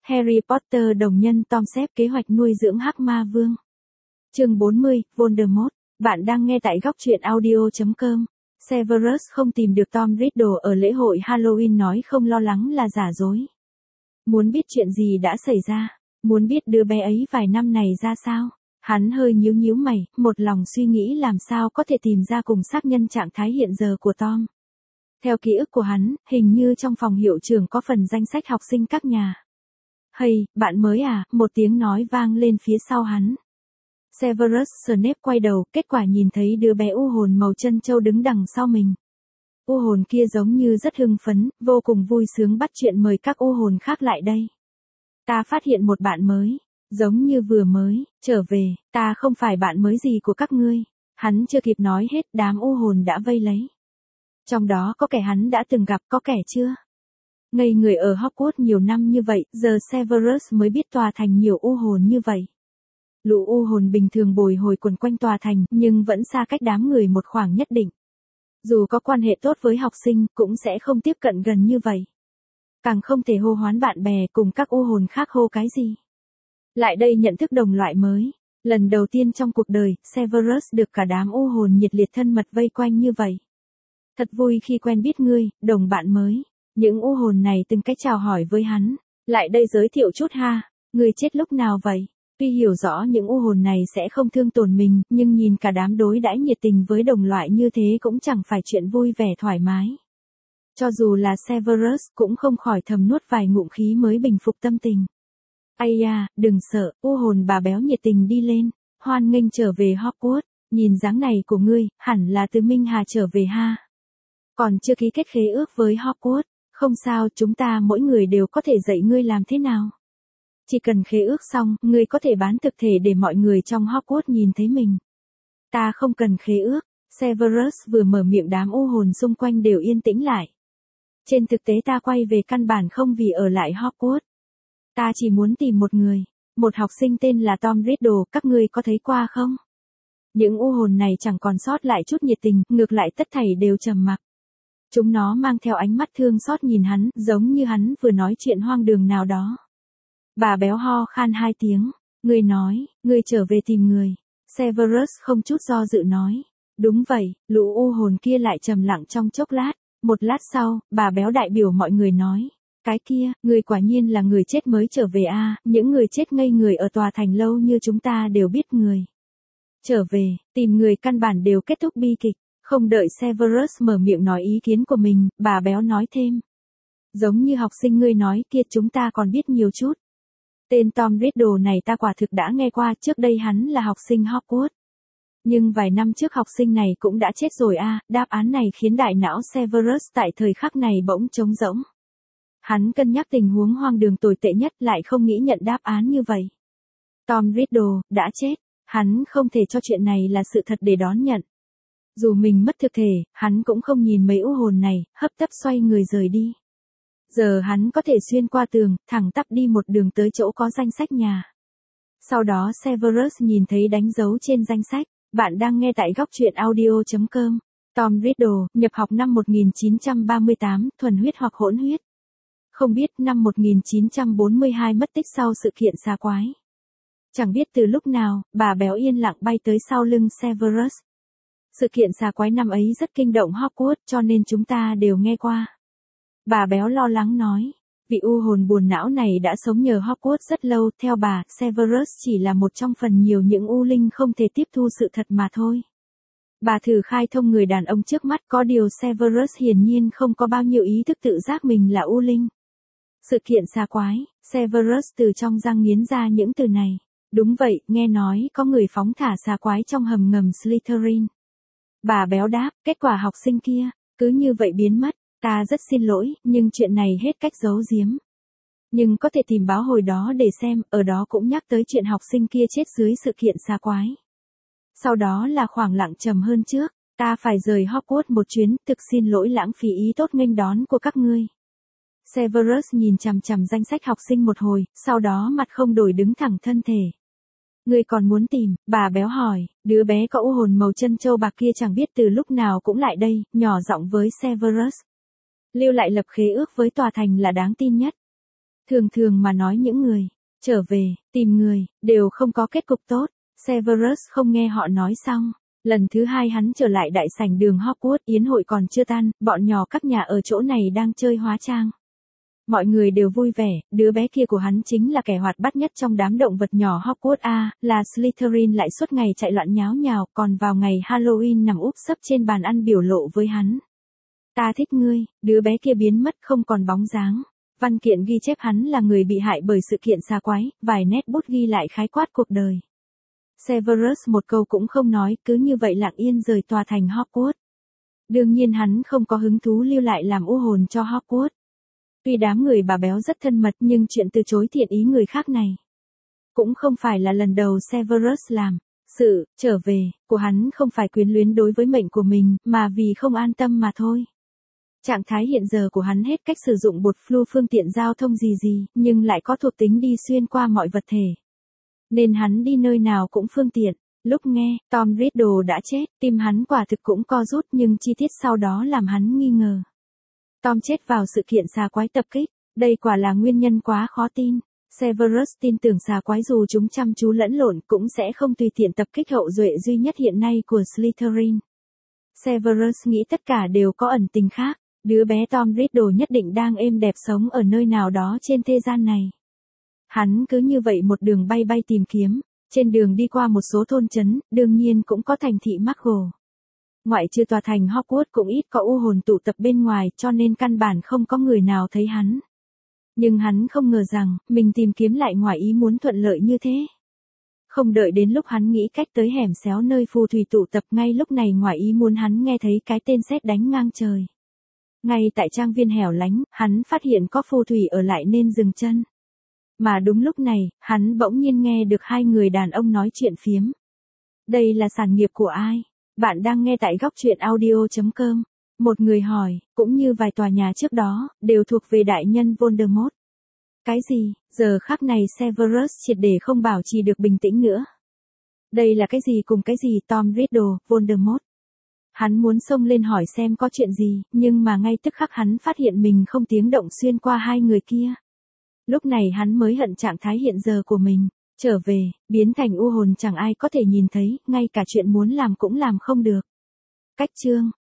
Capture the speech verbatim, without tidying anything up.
Harry Potter đồng nhân Tom xếp kế hoạch nuôi dưỡng Hắc Ma Vương. Chương bốn mươi, Voldemort. Bạn đang nghe tại góc truyện audio chấm com. Severus không tìm được Tom Riddle ở lễ hội Halloween nói không lo lắng là giả dối. Muốn biết chuyện gì đã xảy ra, muốn biết đứa bé ấy vài năm này ra sao. Hắn hơi nhíu nhíu mày, một lòng suy nghĩ làm sao có thể tìm ra cùng xác nhân trạng thái hiện giờ của Tom. Theo ký ức của hắn, hình như trong phòng hiệu trưởng có phần danh sách học sinh các nhà. Hey, bạn mới à, một tiếng nói vang lên phía sau hắn. Severus Snape quay đầu, kết quả nhìn thấy đứa bé u hồn màu chân châu đứng đằng sau mình. U hồn kia giống như rất hưng phấn, vô cùng vui sướng bắt chuyện mời các u hồn khác lại đây. Ta phát hiện một bạn mới, giống như vừa mới trở về, ta không phải bạn mới gì của các ngươi. Hắn chưa kịp nói hết, đám u hồn đã vây lấy. Trong đó có kẻ hắn đã từng gặp, có kẻ chưa. Ngây người ở Hogwarts nhiều năm như vậy, giờ Severus mới biết tòa thành nhiều u hồn như vậy. Lũ u hồn bình thường bồi hồi quần quanh tòa thành, nhưng vẫn xa cách đám người một khoảng nhất định. Dù có quan hệ tốt với học sinh, cũng sẽ không tiếp cận gần như vậy. Càng không thể hô hoán bạn bè cùng các u hồn khác hô cái gì. Lại đây nhận thức đồng loại mới. Lần đầu tiên trong cuộc đời, Severus được cả đám u hồn nhiệt liệt thân mật vây quanh như vậy. Thật vui khi quen biết ngươi, đồng bạn mới. Những u hồn này từng cách chào hỏi với hắn. Lại đây giới thiệu chút ha, ngươi chết lúc nào vậy? Tuy hiểu rõ những u hồn này sẽ không thương tổn mình, nhưng nhìn cả đám đối đãi nhiệt tình với đồng loại như thế cũng chẳng phải chuyện vui vẻ thoải mái. Cho dù là Severus cũng không khỏi thầm nuốt vài ngụm khí mới bình phục tâm tình. Ây da, đừng sợ, u hồn bà béo nhiệt tình đi lên, hoan nghênh trở về Hogwarts, nhìn dáng này của ngươi, hẳn là từ Minh Hà trở về ha. Còn chưa ký kết khế ước với Hogwarts, không sao, chúng ta mỗi người đều có thể dạy ngươi làm thế nào. Chỉ cần khế ước xong, ngươi có thể bán thực thể để mọi người trong Hogwarts nhìn thấy mình. Ta không cần khế ước. Severus vừa mở miệng đám u hồn xung quanh đều yên tĩnh lại. Trên thực tế ta quay về căn bản không vì ở lại Hogwarts. Ta chỉ muốn tìm một người, một học sinh tên là Tom Riddle, các ngươi có thấy qua không? Những u hồn này chẳng còn sót lại chút nhiệt tình, ngược lại tất thảy đều trầm mặc. Chúng nó mang theo ánh mắt thương xót nhìn hắn, giống như hắn vừa nói chuyện hoang đường nào đó. Bà béo ho khan hai tiếng, ngươi nói, ngươi trở về tìm người. Severus không chút do dự nói, đúng vậy, lũ u hồn kia lại trầm lặng trong chốc lát, một lát sau, bà béo đại biểu mọi người nói, cái kia, người quả nhiên là người chết mới trở về a, à, những người chết ngây người ở tòa thành lâu như chúng ta đều biết người. Trở về, tìm người căn bản đều kết thúc bi kịch, không đợi Severus mở miệng nói ý kiến của mình, bà béo nói thêm. Giống như học sinh ngươi nói kia chúng ta còn biết nhiều chút. Tên Tom Riddle này ta quả thực đã nghe qua, trước đây hắn là học sinh Hogwarts. Nhưng vài năm trước học sinh này cũng đã chết rồi a, à, đáp án này khiến đại não Severus tại thời khắc này bỗng trống rỗng. Hắn cân nhắc tình huống hoang đường tồi tệ nhất lại không nghĩ nhận đáp án như vậy. Tom Riddle, đã chết, hắn không thể cho chuyện này là sự thật để đón nhận. Dù mình mất thực thể, hắn cũng không nhìn mấy u hồn này, hấp tấp xoay người rời đi. Giờ hắn có thể xuyên qua tường, thẳng tắp đi một đường tới chỗ có danh sách nhà. Sau đó Severus nhìn thấy đánh dấu trên danh sách, bạn đang nghe tại góc truyện audio chấm com. Tom Riddle, nhập học năm một nghìn chín trăm ba mươi tám, thuần huyết hoặc hỗn huyết. Không biết năm một nghìn chín trăm bốn mươi hai mất tích sau sự kiện xà quái. Chẳng biết từ lúc nào, bà béo yên lặng bay tới sau lưng Severus. Sự kiện xà quái năm ấy rất kinh động Hogwarts cho nên chúng ta đều nghe qua. Bà béo lo lắng nói, vị u hồn buồn não này đã sống nhờ Hogwarts rất lâu, theo bà, Severus chỉ là một trong phần nhiều những u linh không thể tiếp thu sự thật mà thôi. Bà thử khai thông người đàn ông trước mắt, có điều Severus hiển nhiên không có bao nhiêu ý thức tự giác mình là u linh. Sự kiện xà quái, Severus từ trong răng nghiến ra những từ này. Đúng vậy, nghe nói có người phóng thả xà quái trong hầm ngầm Slytherin. Bà béo đáp, kết quả học sinh kia, cứ như vậy biến mất. Ta rất xin lỗi, nhưng chuyện này hết cách giấu giếm. Nhưng có thể tìm báo hồi đó để xem, ở đó cũng nhắc tới chuyện học sinh kia chết dưới sự kiện xà quái. Sau đó là khoảng lặng trầm hơn trước, ta phải rời Hogwarts một chuyến, thực xin lỗi lãng phí ý tốt nghênh đón của các ngươi. Severus nhìn chằm chằm danh sách học sinh một hồi, sau đó mặt không đổi đứng thẳng thân thể. Ngươi còn muốn tìm, bà béo hỏi, đứa bé có u hồn màu chân châu bạc kia chẳng biết từ lúc nào cũng lại đây, nhỏ giọng với Severus. Lưu lại lập khế ước với tòa thành là đáng tin nhất. Thường thường mà nói những người trở về, tìm người, đều không có kết cục tốt. Severus không nghe họ nói xong. Lần thứ hai hắn trở lại đại sảnh đường Hogwarts, yến hội còn chưa tan, bọn nhỏ các nhà ở chỗ này đang chơi hóa trang. Mọi người đều vui vẻ, đứa bé kia của hắn chính là kẻ hoạt bát nhất trong đám động vật nhỏ Hogwarts a, là Slytherin lại suốt ngày chạy loạn nháo nhào, còn vào ngày Halloween nằm úp sấp trên bàn ăn biểu lộ với hắn. Ta thích ngươi, đứa bé kia biến mất không còn bóng dáng. Văn kiện ghi chép hắn là người bị hại bởi sự kiện xà quái, vài nét bút ghi lại khái quát cuộc đời. Severus một câu cũng không nói, cứ như vậy lặng yên rời tòa thành Hogwarts. Đương nhiên hắn không có hứng thú lưu lại làm u hồn cho Hogwarts. Tuy đám người bà béo rất thân mật nhưng chuyện từ chối thiện ý người khác này cũng không phải là lần đầu Severus làm. Sự trở về của hắn không phải quyến luyến đối với mệnh của mình, mà vì không an tâm mà thôi. Trạng thái hiện giờ của hắn hết cách sử dụng bột flu phương tiện giao thông gì gì, nhưng lại có thuộc tính đi xuyên qua mọi vật thể. Nên hắn đi nơi nào cũng phương tiện. Lúc nghe Tom Riddle đã chết, tim hắn quả thực cũng co rút, nhưng chi tiết sau đó làm hắn nghi ngờ. Tom chết vào sự kiện xà quái tập kích, đây quả là nguyên nhân quá khó tin. Severus tin tưởng xà quái dù chúng chăm chú lẫn lộn cũng sẽ không tùy tiện tập kích hậu duệ duy nhất hiện nay của Slytherin. Severus nghĩ tất cả đều có ẩn tình khác, đứa bé Tom Riddle nhất định đang êm đẹp sống ở nơi nào đó trên thế gian này. Hắn cứ như vậy một đường bay bay tìm kiếm, trên đường đi qua một số thôn trấn, đương nhiên cũng có thành thị Muggle. Ngoại trừ tòa thành Hogwarts cũng ít có u hồn tụ tập bên ngoài, cho nên căn bản không có người nào thấy hắn. Nhưng hắn không ngờ rằng, mình tìm kiếm lại ngoài ý muốn thuận lợi như thế. Không đợi đến lúc hắn nghĩ cách tới hẻm xéo nơi phù thủy tụ tập, ngay lúc này ngoài ý muốn hắn nghe thấy cái tên sét đánh ngang trời. Ngay tại trang viên hẻo lánh, hắn phát hiện có phù thủy ở lại nên dừng chân. Mà đúng lúc này, hắn bỗng nhiên nghe được hai người đàn ông nói chuyện phiếm. Đây là sản nghiệp của ai? Bạn đang nghe tại góc truyện audio chấm com. Một người hỏi, cũng như vài tòa nhà trước đó, đều thuộc về đại nhân Voldemort. Cái gì? Giờ khắc này Severus triệt để không bảo trì được bình tĩnh nữa. Đây là cái gì cùng cái gì? Tom Riddle, Voldemort. Hắn muốn xông lên hỏi xem có chuyện gì, nhưng mà ngay tức khắc hắn phát hiện mình không tiếng động xuyên qua hai người kia. Lúc này hắn mới hận trạng thái hiện giờ của mình. Trở về, biến thành u hồn chẳng ai có thể nhìn thấy, ngay cả chuyện muốn làm cũng làm không được. Cách chương,